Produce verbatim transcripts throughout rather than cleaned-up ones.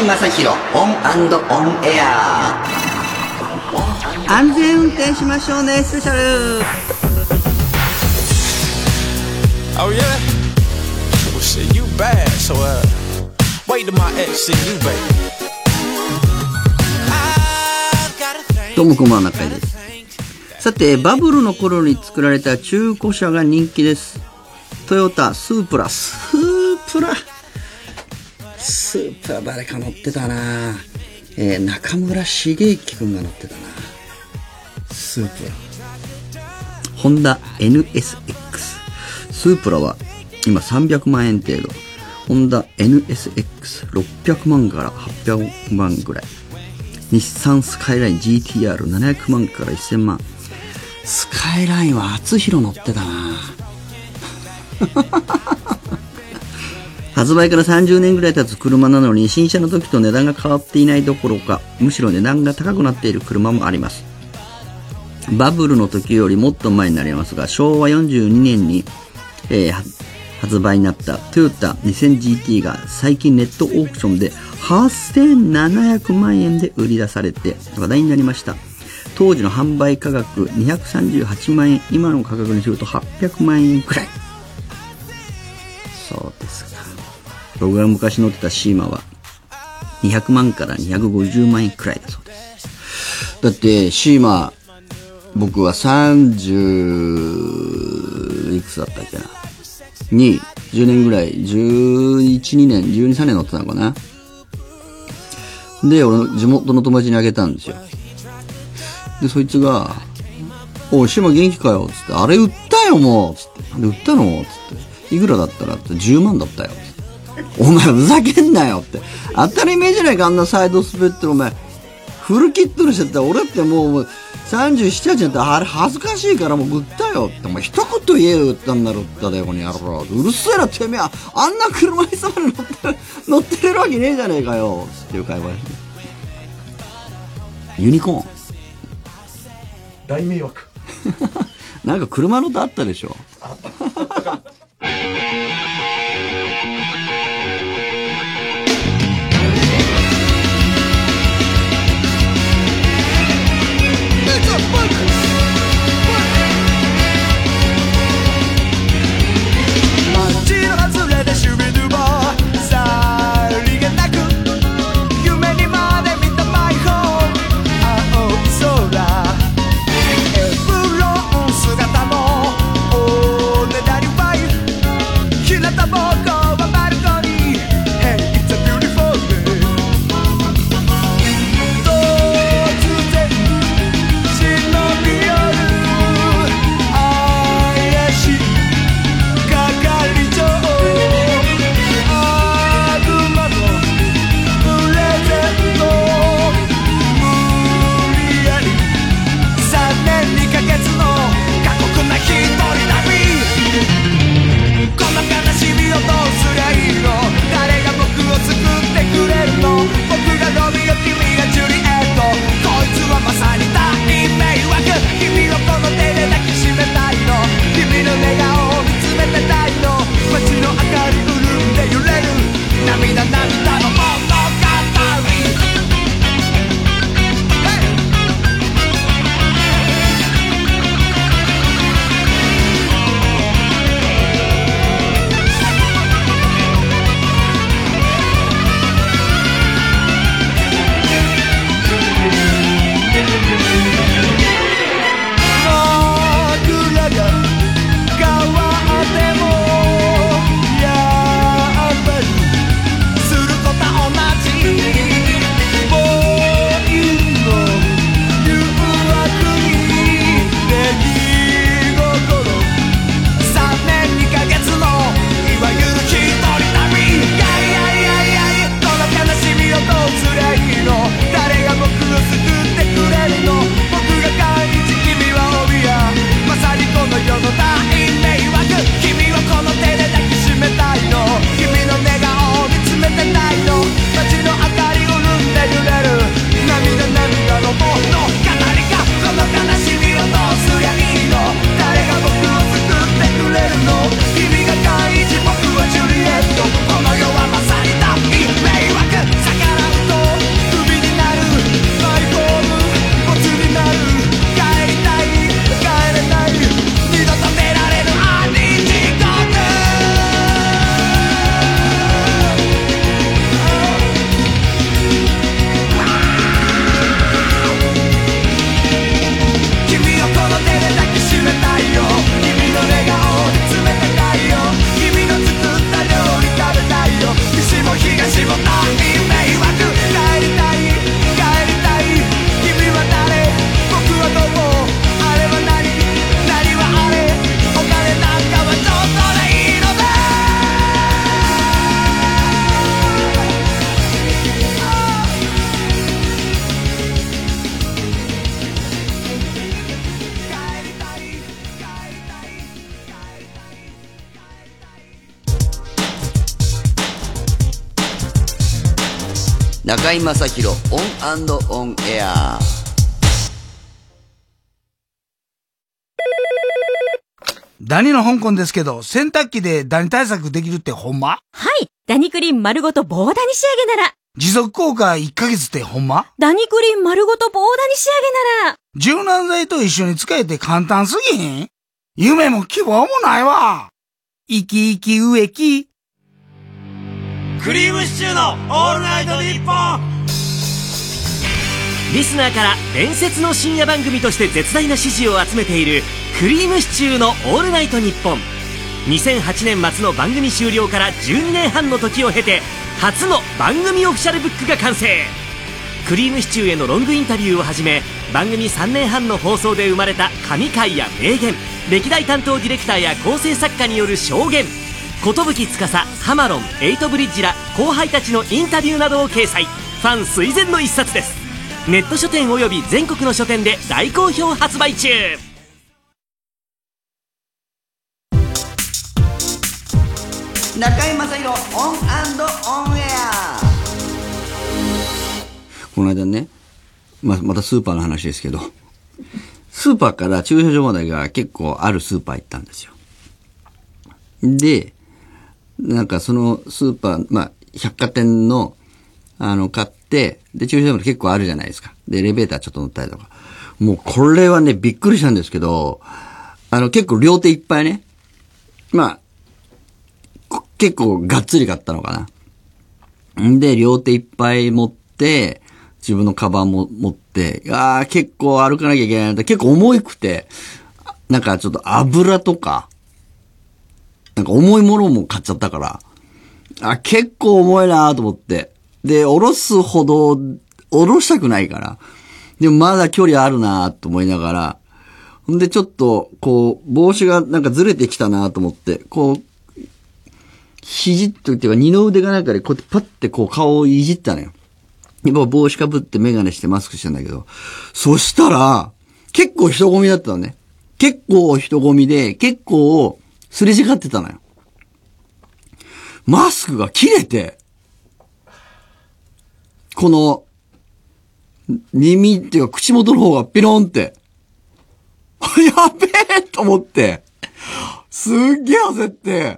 井正弘オン&オンエア。 安全運転しましょうねスペシャル。 Oh yeah? Well shit, you bad, so uh wait till my ex see you, baby. どうもこんばんは、中井です。さて、バブルの頃に作られた中古車が人気です。トヨタスープラスープラスープラ誰か乗ってたな、えー、中村茂之くんが乗ってたな。スープラホンダ エヌエスエックス スープラは今さんびゃくまんえん程度、ホンダ エヌエスエックスろっぴゃくまんからはっぴゃくまんぐらい、日産スカイライン ジーティーアールななひゃくまんからせんまん。スカイラインは厚弘乗ってたな発売からさんじゅうねんぐらい経つ車なのに、新車の時と値段が変わっていないどころか、むしろ値段が高くなっている車もあります。バブルの時よりもっと前になりますが、しょうわよんじゅうにねんに、えー、発売になったトヨタ にせんジーティー が最近ネットオークションではっせんななひゃくまんえんで売り出されて話題になりました。当時の販売価格にひゃくさんじゅうはちまんえん、今の価格にするとはっぴゃくまんえんくらい。そうですか。僕が昔乗ってたシーマはにひゃくまんからにひゃくごじゅうまんえんくらいだそうです。だってシーマ、僕はさんじゅういくつだったっけなにじゅうねんぐらい、じゅういち、にねん、じゅうに、さんねん乗ってたのかな。で、俺の地元の友達にあげたんですよ。で、そいつが、おい、シーマ元気かよ、つって、あれ売ったよ、もう、つって、で、売ったのつって、いくらだったらってじゅうまんだったよ、つって。お前、ふざけんなよって。当たり前じゃないか、あんなサイドスペットのお前、フルキットにしてたら、俺ってもう、さんじゅうなな、はちになって、あれ恥ずかしいからもう売ったよって、お前、一言言えよ、売ったんだろ、売っただよ、この野郎。うるせえな、てめえ、あんな車椅子まで乗ってる、乗ってれるわけねえじゃねえかよ、つっていう会話ですね。ユニコーン。 大迷惑なんか車の音あったでしょ。 中居正広オン&オンエア。 ダニの香港ですけど、洗濯機でダニ対策できるってほんま？ はい。ダニクリーン丸ごと棒ダニ仕上げなら。 持続効果いっかげつってほんま？ ダニクリーン丸ごと棒ダニ仕上げなら。 柔軟剤と一緒に使えて簡単すぎへん？夢も希望もないわ。生き生き植木。 クリームシチューのオールナイトニッポン。リスナーから伝説の深夜番組として絶大な支持を集めているクリームシチューのオールナイトニッポン。にせんはちねん末の番組終了からじゅうにねんはんの時を経て初の番組オフィシャルブックが完成。クリームシチューへのロングインタビューをはじめ、番組さんねんはんの放送で生まれた神回や名言、歴代担当ディレクターや構成作家による証言、寿司、ハマロン、エイトブリッジら後輩たちのインタビューなどを掲載。ファン垂涎の一冊です。ネット書店および全国の書店で大好評発売中。 中居正広オン&オンエア。 この間ね、ま、またスーパーの話ですけど、スーパーから駐車場までが結構あるスーパー行ったんですよ。で、なんかそのスーパー、まあ、百貨店の、あの、買って、で、駐車場まで結構あるじゃないですか。で、エレベーターちょっと乗ったりとか。もうこれはね、びっくりしたんですけど、あの、結構両手いっぱいね。まあ、結構がっつり買ったのかな。んで、両手いっぱい持って、自分のカバンも持って、ああ、結構歩かなきゃいけないなって、結構重くて、なんかちょっと油とか、なんか重いものも買っちゃったから、あ、結構重いなと思って。で、下ろすほど、下ろしたくないから。でもまだ距離あるなと思いながら。ほんでちょっと、こう、帽子がなんかずれてきたなと思って、こう、肘とっていうか二の腕がなんかでこうやってパッてこう顔をいじったのよ。で、帽子かぶってメガネしてマスクしてんだけど。そしたら、結構人混みだったのね。結構人混みで、結構すれ違ってたのよ。マスクが切れて、この、耳っていうか口元の方がピロンって、やべえと思って、すっげえ焦って、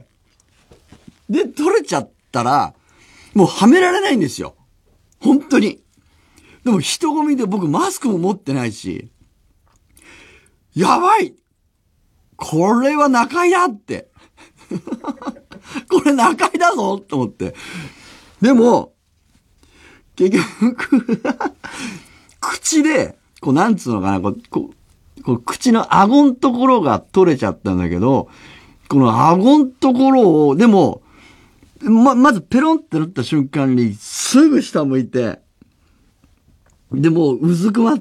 で、取れちゃったら、もうはめられないんですよ。本当に。でも人混みで僕マスクも持ってないし、やばいこれは中居だってこれ中居だぞと思って。でも、結局、口で、こうなんつうのかな、こう、こう、こう口の顎のところが取れちゃったんだけど、この顎のところを、でも、ま、まずペロンってなった瞬間に、すぐ下向いて、で、もううずくまって、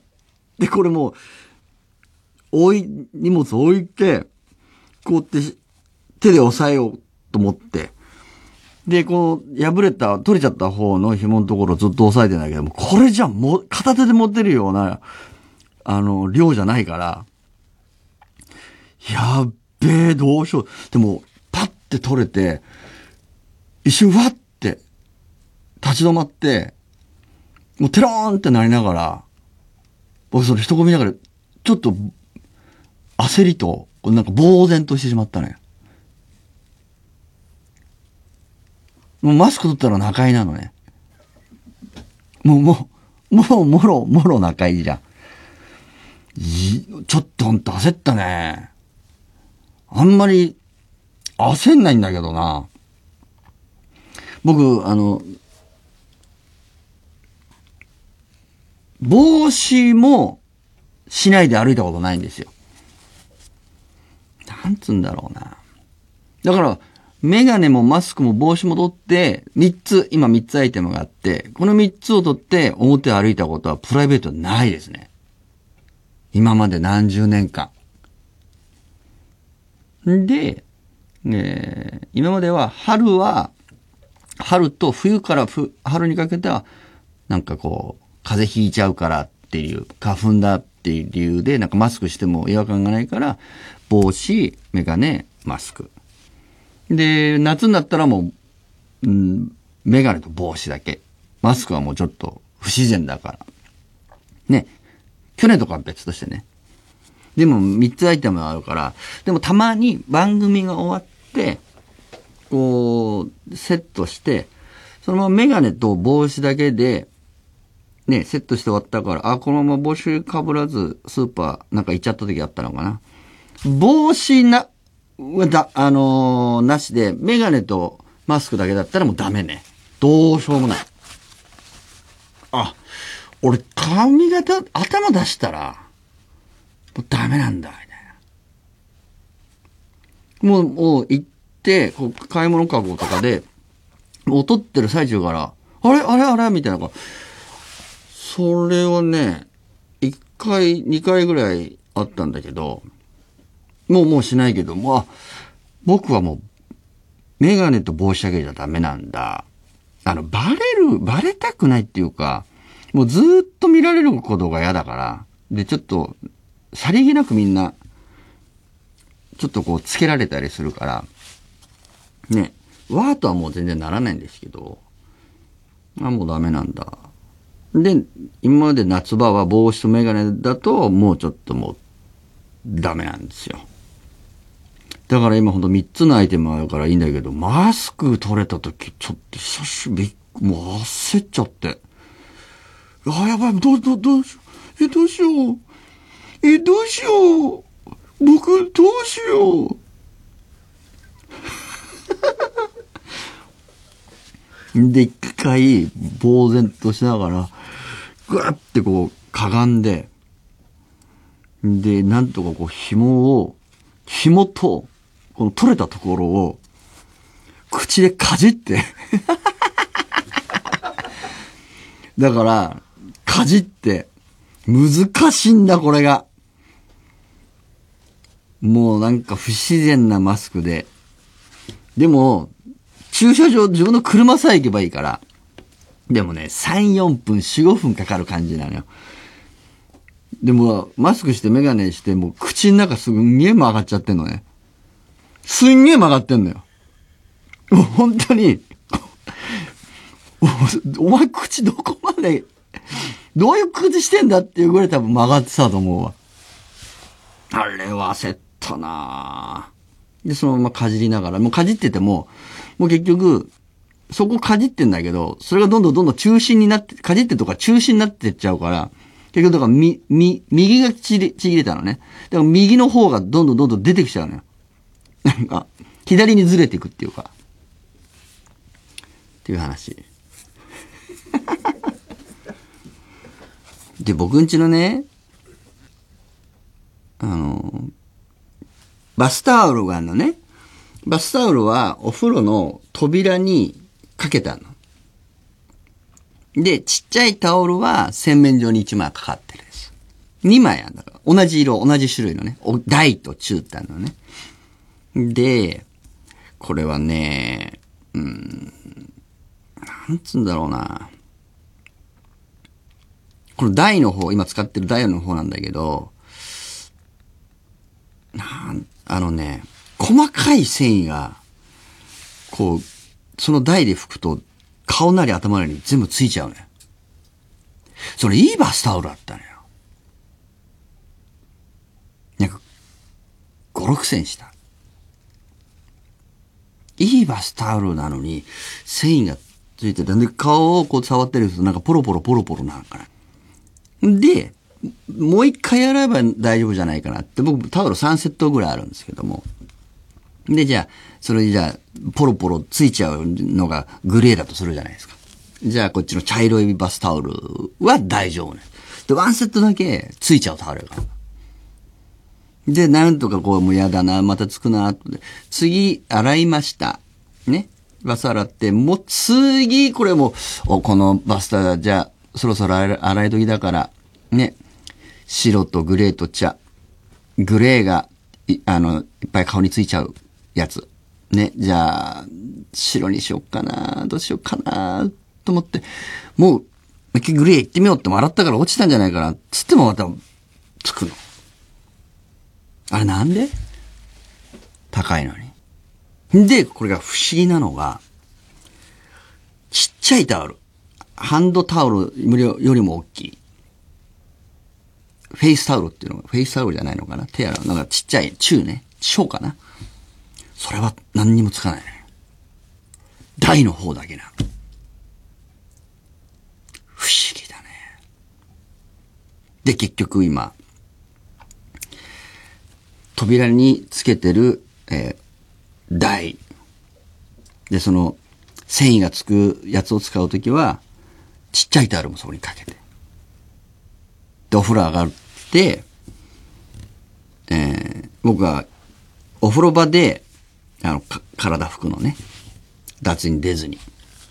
で、これもう、置い、荷物置いて、こうやって手で押さえようと思って、で、こう、破れた、取れちゃった方の紐のところをずっと押さえてんだけども、これじゃもう、片手で持てるような、あの、量じゃないから、やっべえ、どうしよう。でも、パッて取れて、一瞬わって、立ち止まって、もうテローンってなりながら、僕それ人混みながら、ちょっと、焦りと、なんか呆然としてしまったのよ。もうマスク取ったら中居なのね。もう、もう、もう、もろ、もろ中居じゃん。いちょっとほんと焦ったね。あんまり、焦んないんだけどな。僕、あの、帽子もしないで歩いたことないんですよ。なんつうんだろうな。だから、メガネもマスクも帽子も取って、三つ、今三つアイテムがあって、この三つを取って表を歩いたことはプライベートないですね。今まで何十年間。で、えー、今までは春は、春と冬からふ春にかけては、なんかこう、風邪ひいちゃうからっていう、花粉だっていう理由で、なんかマスクしても違和感がないから、帽子、メガネ、マスク。で、夏になったらもう、うん、メガネと帽子だけ。 マスクはもうちょっと不自然だから。ね。去年とかは別としてね。でもみっつアイテムあるから、でもたまに番組が終わって、こう、セットして、そのままメガネと帽子だけで、ね、セットして終わったから、あ、このまま帽子かぶらず、スーパーなんか行っちゃった時あったのかな。帽子な、だ、あのー、なしで、メガネとマスクだけだったらもうダメね。どうしようもない。あ、俺髪型、頭出したら、もうダメなんだ、みたいな。もう、もう行って、こう買い物かごとかで、もう撮ってる最中から、あれあれあれみたいな。それをね、一回、二回ぐらいあったんだけど、もうもうしないけど、まあ、僕はもう、メガネと帽子だけじゃダメなんだ。あの、バレる、バレたくないっていうか、もうずーっと見られることが嫌だから、で、ちょっと、さりげなくみんな、ちょっとこう、つけられたりするから、ね、わーとはもう全然ならないんですけど、あ、もうダメなんだ。で、今まで夏場は帽子とメガネだと、もうちょっともう、ダメなんですよ。だから今ほんとみっつのアイテムあるからいいんだけど、マスク取れた時、ちょっと久しぶり、もう焦っちゃって。あ、やばい、どう、どう、どうしよう。え、どうしよう。え、どうしよう。僕、どうしよう。で、一回、呆然としながら、ぐわってこう、かがんで、で、なんとかこう、紐を、紐と、この取れたところを、口でかじって。だから、かじって、難しいんだ、これが。もうなんか不自然なマスクで。でも、駐車場、自分の車さえ行けばいいから。でもね、さん、よんぷん、よん、ごふんかかる感じなのよ。でも、マスクしてメガネして、もう口の中すぐんげえ曲がっちゃってんのね。すんげえ曲がってんのよ。もう本当に、お, お前口どこまで、どういう口してんだっていうぐらい多分曲がってたと思うわ。あれは焦ったなぁ。で、そのままかじりながら、もうかじってても、もう結局、そこかじってんだけど、それがどんどんどんどん中心になって、かじってるとか中心になってっちゃうから、結局だからみ、み、右がちぎ、ちぎれたのね。だから右の方がどんどんどんどん出てきちゃうのよ。なんか、左にずれていくっていうか。っていう話。で、僕んちのね、あの、バスタオルがあるのね。バスタオルはお風呂の扉にかけたの。で、ちっちゃいタオルは洗面所にいちまいかかってるんです。にまいあるんだから。同じ色、同じ種類のね。大と中ってあるのね。で、これはね、うん、なんつうんだろうな。この大の方、今使ってる大の方なんだけど、なんあのね、細かい繊維が、こう、その台で拭くと、顔なり頭なりに全部ついちゃうね。それいいバスタオルだったのよ。なんか、ご、ろくせんした。いいバスタオルなのに、繊維がついてて、で、顔をこう触ってると、なんかポロポロポロポロなんかな。で、もう一回洗えば大丈夫じゃないかなって、僕タオルさんセットぐらいあるんですけども。で、じゃあ、それじゃあ、ポロポロついちゃうのがグレーだとするじゃないですか。じゃあ、こっちの茶色いバスタオルは大丈夫ね。で、ワンセットだけついちゃうタオルが。で、なんとかこう、もうやだな、またつくな、次、洗いました。ね。バス洗って、もう次、これもう、お、このバスタ、じゃあ、そろそろ洗い時だから、ね。白とグレーと茶。グレーが、い、あの、いっぱい顔についちゃうやつ。ね。じゃあ、白にしよっかな、どうしようかな、と思って、もう、グレー行ってみようっても洗ったから落ちたんじゃないかな、つってもまた、つくの。あれなんで？高いのに。で、これが不思議なのが、ちっちゃいタオル。 ハンドタオルよりも大きい。フェイスタオルっていうのが、フェイスタオルじゃないのかな、手洗う。なんかちっちゃい、中ね、小かな。それは何にもつかないね。大の方だけなの。不思議だね。で、結局今、扉につけてる、えー、台。で、その、繊維がつくやつを使うときは、ちっちゃいタオルもそこにかけて。で、お風呂上がって、えー、僕は、お風呂場で、あの、体拭くのね。脱衣に出ずに。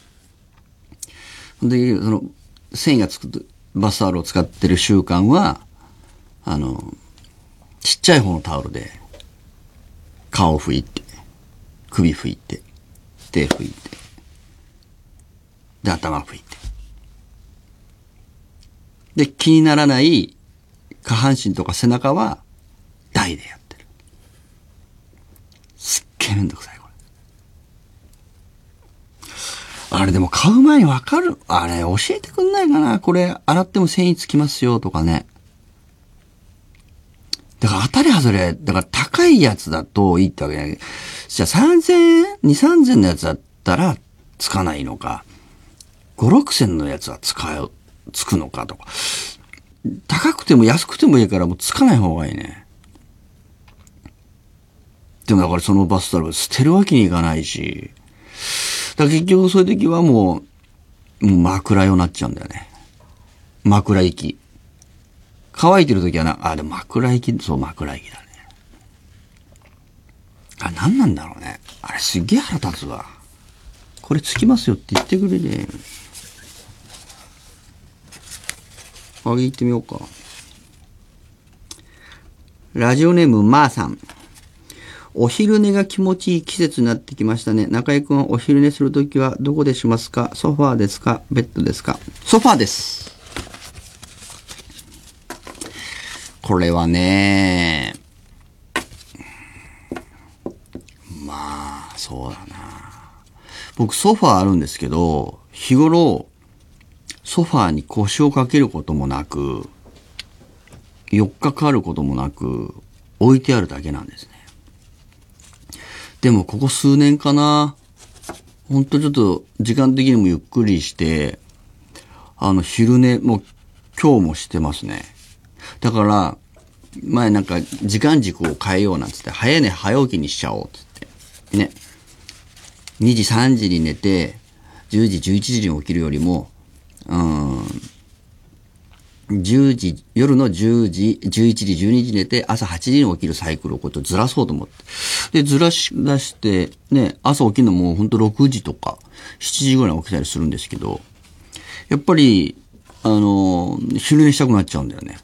で、その、繊維がつくバスタオルを使ってる習慣は、あの、ちっちゃい方のタオルで、顔を拭いて、首拭いて、手拭いて、で、頭拭いて。で、気にならない下半身とか背中は台でやってる。すっげえめんどくさい、これ。あれでも買う前にわかる？あれ、教えてくんないかな？これ、洗っても繊維つきますよとかね。だから当たり外れ、だから高いやつだといいってわけじゃない。じゃあさんぜんえん ?に、さんぜんのやつだったらつかないのか。ご、ろくせんのやつは使う、つくのかとか。高くても安くてもいいからもうつかない方がいいね。でもだからそのバスタオル捨てるわけにいかないし。だから結局そういう時はもう、もう枕用になっちゃうんだよね。枕息。乾いてる時はな、あ、でも枕息、そう枕息だね。あ、なんなんだろうね。あれすっげえ腹立つわ。これつきますよって言ってくれね。あげ行ってみようか。ラジオネームまーさん。お昼寝が気持ちいい季節になってきましたね。中井くんはお昼寝するときはどこでしますか？ソファーですか？ベッドですか？ソファーです。これはね、まあ、そうだな。僕ソファーあるんですけど、日頃、ソファーに腰をかけることもなく、よっかかることもなく、置いてあるだけなんですね。でもここ数年かな、ほんとちょっと時間的にもゆっくりして、あの昼寝も今日もしてますね。だから、前なんか時間軸を変えようなんつって、早寝早起きにしちゃおうつって。ね。にじさんじに寝て、じゅうじじゅういちじに起きるよりも、うーん、じゅうじ、夜のじゅうじ、じゅういちじ、じゅうにじ寝て、朝はちじに起きるサイクルをこうやってずらそうと思って。で、ずらし出して、ね、朝起きるのもほんとろくじとか、しちじぐらい起きたりするんですけど、やっぱり、あの、昼寝したくなっちゃうんだよね。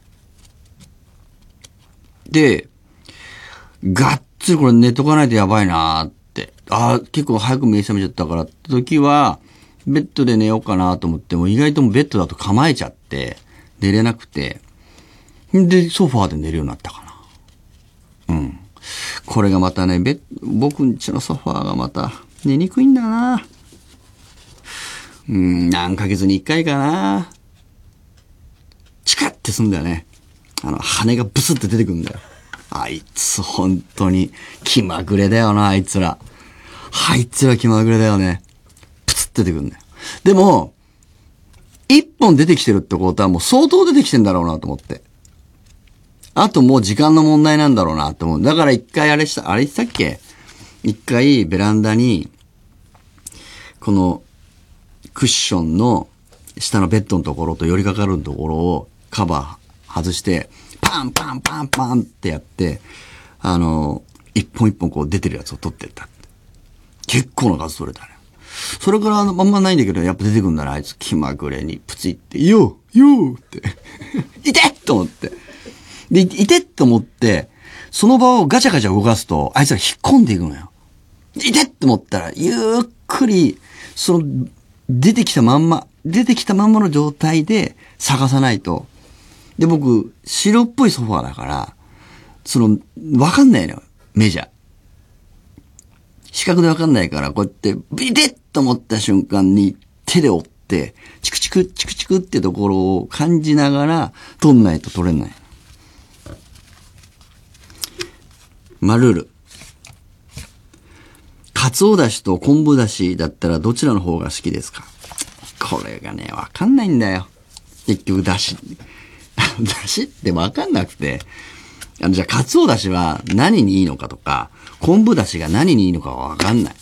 で、がっつりこれ寝とかないとやばいなーって。ああ、結構早く目覚めちゃったからって時は、ベッドで寝ようかなと思っても、意外ともベッドだと構えちゃって、寝れなくて。で、ソファーで寝るようになったかな。うん。これがまたね、ベッ僕んちのソファーがまた寝にくいんだな。うん、何ヶ月に一回かな。チカッてすんだよね。あの、羽がブスって出てくるんだよ。あいつ、本当に、気まぐれだよな、あいつら。あいつら気まぐれだよね。プツって出てくるんだよ。でも、一本出てきてるってことはもう相当出てきてんだろうなと思って。あともう時間の問題なんだろうなと思う。だから一回あれした、あれ言ったっけ？一回ベランダに、この、クッションの下のベッドのところと寄りかかるところをカバー外して、パンパンパンパンってやって、あの、一本一本こう出てるやつを取ってった。結構な数取れたね。それからあんまないんだけど、やっぱ出てくるんだな、あいつ気まぐれにプチって、よーよーって、いてっと思って。で、いてっと思って、その場をガチャガチャ動かすと、あいつら引っ込んでいくのよ。いてっと思ったら、ゆっくり、その、出てきたまんま、出てきたまんまの状態で探さないと。で、僕、白っぽいソファーだから、その、わかんないのよ、目じゃ。視覚でわかんないから、こうやって、ビテッと思った瞬間に手で追っ 、チクチク、チクチクってところを感じながら、取んないと取れない。マルール。カツオだしと昆布だしだったらどちらの方が好きですか？これがね、わかんないんだよ。結局、だし。だしってわかんなくて。あの、じゃあ、カツオだしは何にいいのかとか、昆布だしが何にいいのかわかんない。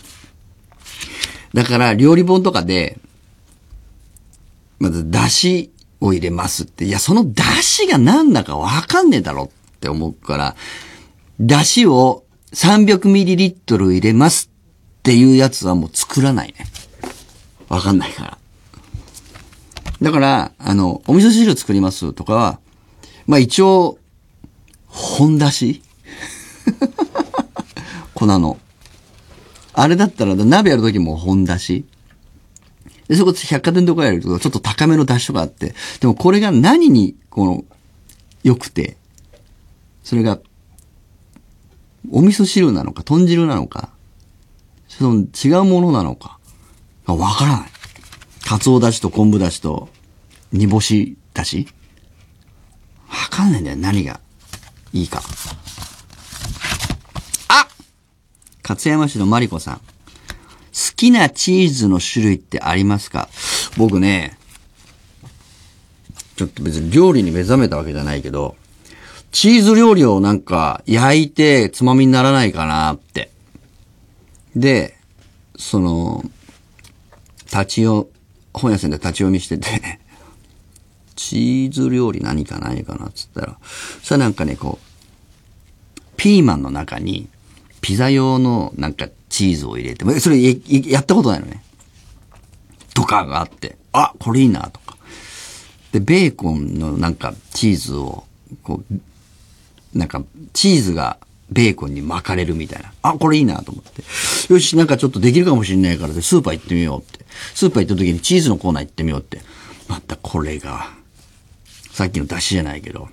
だから、料理本とかで、まず、だしを入れますって。いや、そのだしが何だかわかんねえだろって思うから、だしを さんびゃくミリリットル 入れますっていうやつはもう作らないね。わかんないから。だから、あの、お味噌汁作りますとかは、まあ一応、本だし粉の。あれだったら、鍋やるときも本だし。で、そこ百貨店とかやるとちょっと高めのだしとかあって、でもこれが何に、この、良くて、それが、お味噌汁なのか、豚汁なのか、その違うものなのか、わからない。カツオだしと昆布だしと煮干しだしわかんないんだよ。何がいいか。あ！勝山市のマリコさん。好きなチーズの種類ってありますか？僕ね、ちょっと別に料理に目覚めたわけじゃないけど、チーズ料理をなんか焼いてつまみにならないかなって。で、その、立ち読、本屋さんで立ち読みしてて、チーズ料理何かないかなっつったら、そしたらなんかね、こう、ピーマンの中にピザ用のなんかチーズを入れて、それや、やったことないのね。とかがあって、あ、これいいなとか。で、ベーコンのなんかチーズを、こう、なんかチーズがベーコンに巻かれるみたいな。あ、これいいなと思って。よし、なんかちょっとできるかもしれないからで、スーパー行ってみようって。スーパー行った時にチーズのコーナー行ってみようって。またこれが、さっきの出汁じゃないけど、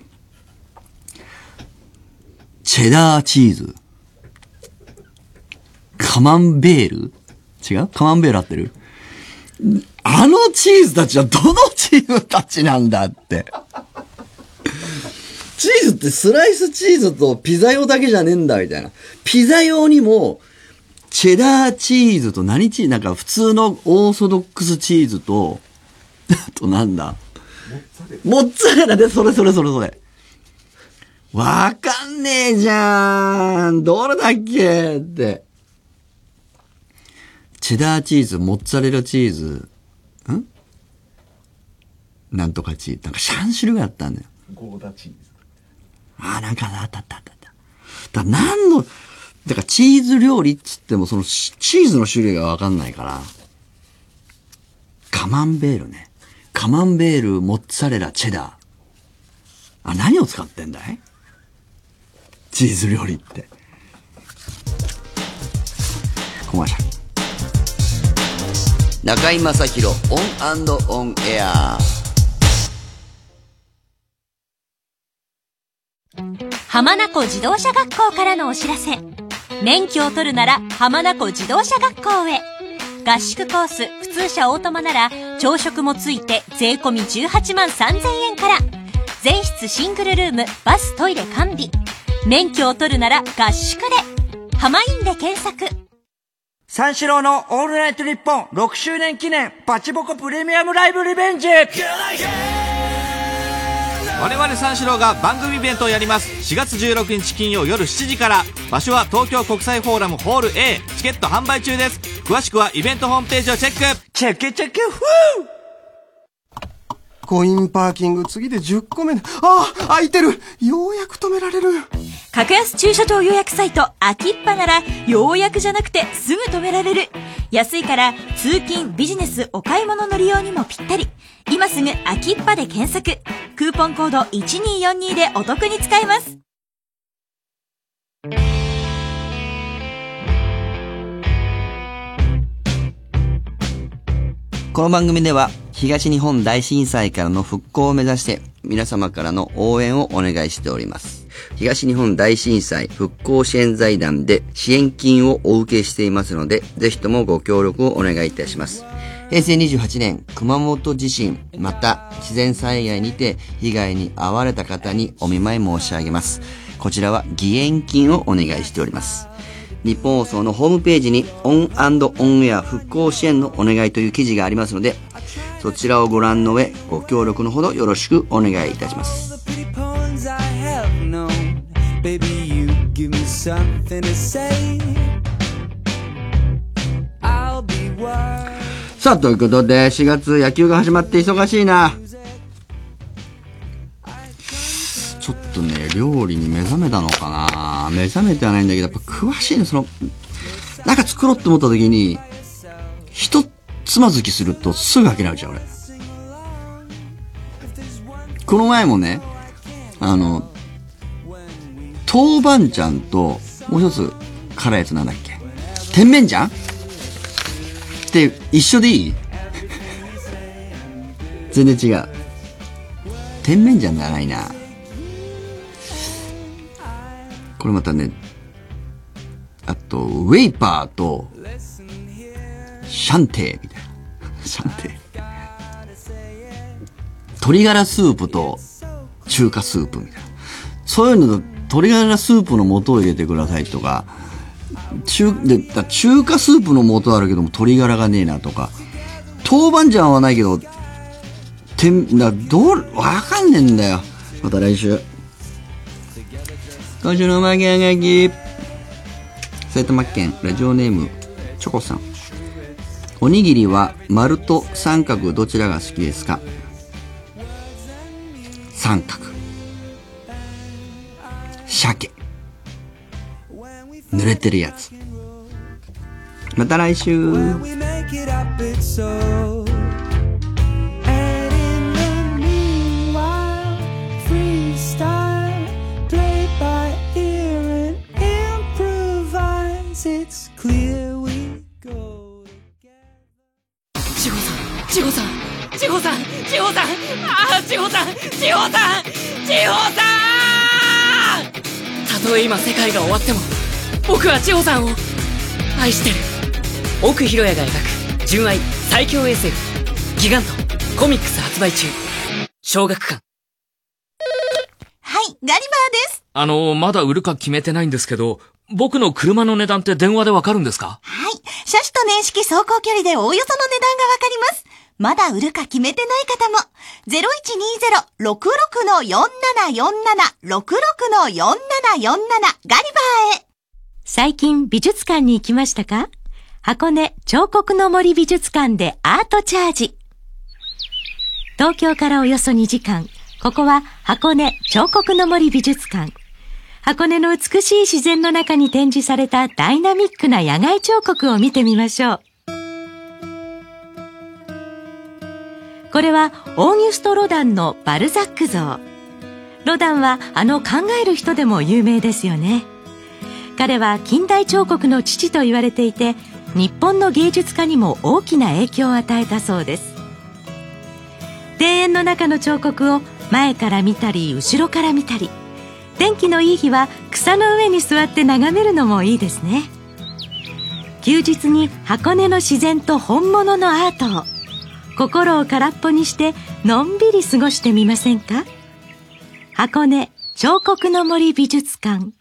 チェダーチーズ。カマンベール？違う？カマンベール合ってる？あのチーズたちはどのチーズたちなんだって。チーズってスライスチーズとピザ用だけじゃねえんだみたいな。ピザ用にも、チェダーチーズと何チーズなんか普通のオーソドックスチーズと、あとなんだモッツァレラで、それそれそれそれ。わかんねえじゃん。どれだっけって。チェダーチーズ、モッツァレラチーズ、んなんとかチーズ。なんかさん種類あったんだよ。 ゴーダチーズ。 ああ、なんかあったあったあった。だから何の、だからチーズ料理っつってもそのチーズの種類がわかんないから。カマンベールね。カマンベール、モッツァレラ、チェダー。あ、何を使ってんだい？チーズ料理って。コマーシャル。中居正広オン&オンエア。 浜名湖自動車学校からのお知らせ。免許を取るなら浜名湖自動車学校へ。合宿コース、普通車オートマなら朝食もついて税込みじゅうはちまんさんぜんえんから。全室シングルルーム、バス、トイレ完備。免許を取るなら合宿で。浜インで検索。 三四郎のオールナイトニッポンろくしゅうねん記念バチボコプレミアムライブリベンジ。 我々三四郎が番組イベントをやります。しがつじゅうろくにち金曜夜しちじから。場所は東京国際フォーラムホール A。 チケット販売中です。詳しくはイベントホームページをチェック。 チェックチェックフー。 コインパーキング次でじゅっこめ。ああ、空いてる。ようやく止められる。 格安駐車場予約サイトアキッパならようやくじゃなくてすぐ止められる。安いから通勤、ビジネス、お買い物の利用にもぴったり。今すぐアキッパで検索。クーポンコードいちにーよんにでお得に使えます。 この番組では東日本大震災からの復興を目指して皆様からの応援をお願いしております。東日本大震災復興支援財団で支援金をお受けしていますので、ぜひともご協力をお願いいたします。 平成にじゅうはちねん、熊本地震、また自然災害にて被害に遭われた方にお見舞い申し上げます。こちらは義援金をお願いしております。日本放送のホームページにオン&オンエア復興支援のお願いという記事がありますので、そちらをご覧の上、ご協力のほどよろしくお願いいたします。さあ、ということで、しがつ野球が始まって忙しいな。ちょっとね、料理に目覚めたのかな。目覚めてはないんだけど、やっぱ詳しいね。その、なんか作ろうって思った時に、一つまずきするとすぐ飽きなっちゃう、俺。この前もね、あの、豆板醤と、もう一つ辛いやつなんだっけ、甜麺醤って一緒でいい？全然違う。甜麺醤じゃないな。これまたね、あとウェイパーとシャンテーみたいな。シャンテー。鶏ガラスープと中華スープみたいな。そういうのと鶏ガラスープの素を入れてくださいとか、中でだ中華スープの素あるけども鶏ガラがねえなとか、豆板醤はないけどてんだどうわかんねえんだよ。また来週。今週の巻き上がき、埼玉県ラジオネームチョコさん。おにぎりは丸と三角どちらが好きですか？三角。鮭。濡れてるやつ。また来週。 千穂さん、千穂さん、千穂さん、千穂さん、ああ、千穂さん、千穂さん、千穂さん。たとえ今世界が終わっても、僕は千穂さんを愛してる。奥博也が描く純愛最強 エスエフ ギガントコミックス発売中。小学館。 はい、ガリバーです。 あの、まだ売るか決めてないんですけど、僕の車の値段って電話でわかるんですか？ はい。車種と年式、走行距離でおおよその値段がわかります。まだ売るか決めてない方も。ゼロいちにゼロ ろくろく よんななよんなな ろくろく よんななよんなな ガリバーへ。 最近美術館に行きましたか？箱根彫刻の森美術館でアートチャージ。東京からおよそにじかん。ここは箱根彫刻の森美術館。箱根の美しい自然の中に展示されたダイナミックな野外彫刻を見てみましょう。これはオーギュスト・ロダンのバルザック像。ロダンはあの考える人でも有名ですよね。彼は近代彫刻の父と言われていて、日本の芸術家にも大きな影響を与えたそうです。庭園の中の彫刻を前から見たり後ろから見たり、天気のいい日は草の上に座って眺めるのもいいですね。休日に箱根の自然と本物のアートを、心を空っぽにしてのんびり過ごしてみませんか？箱根彫刻の森美術館。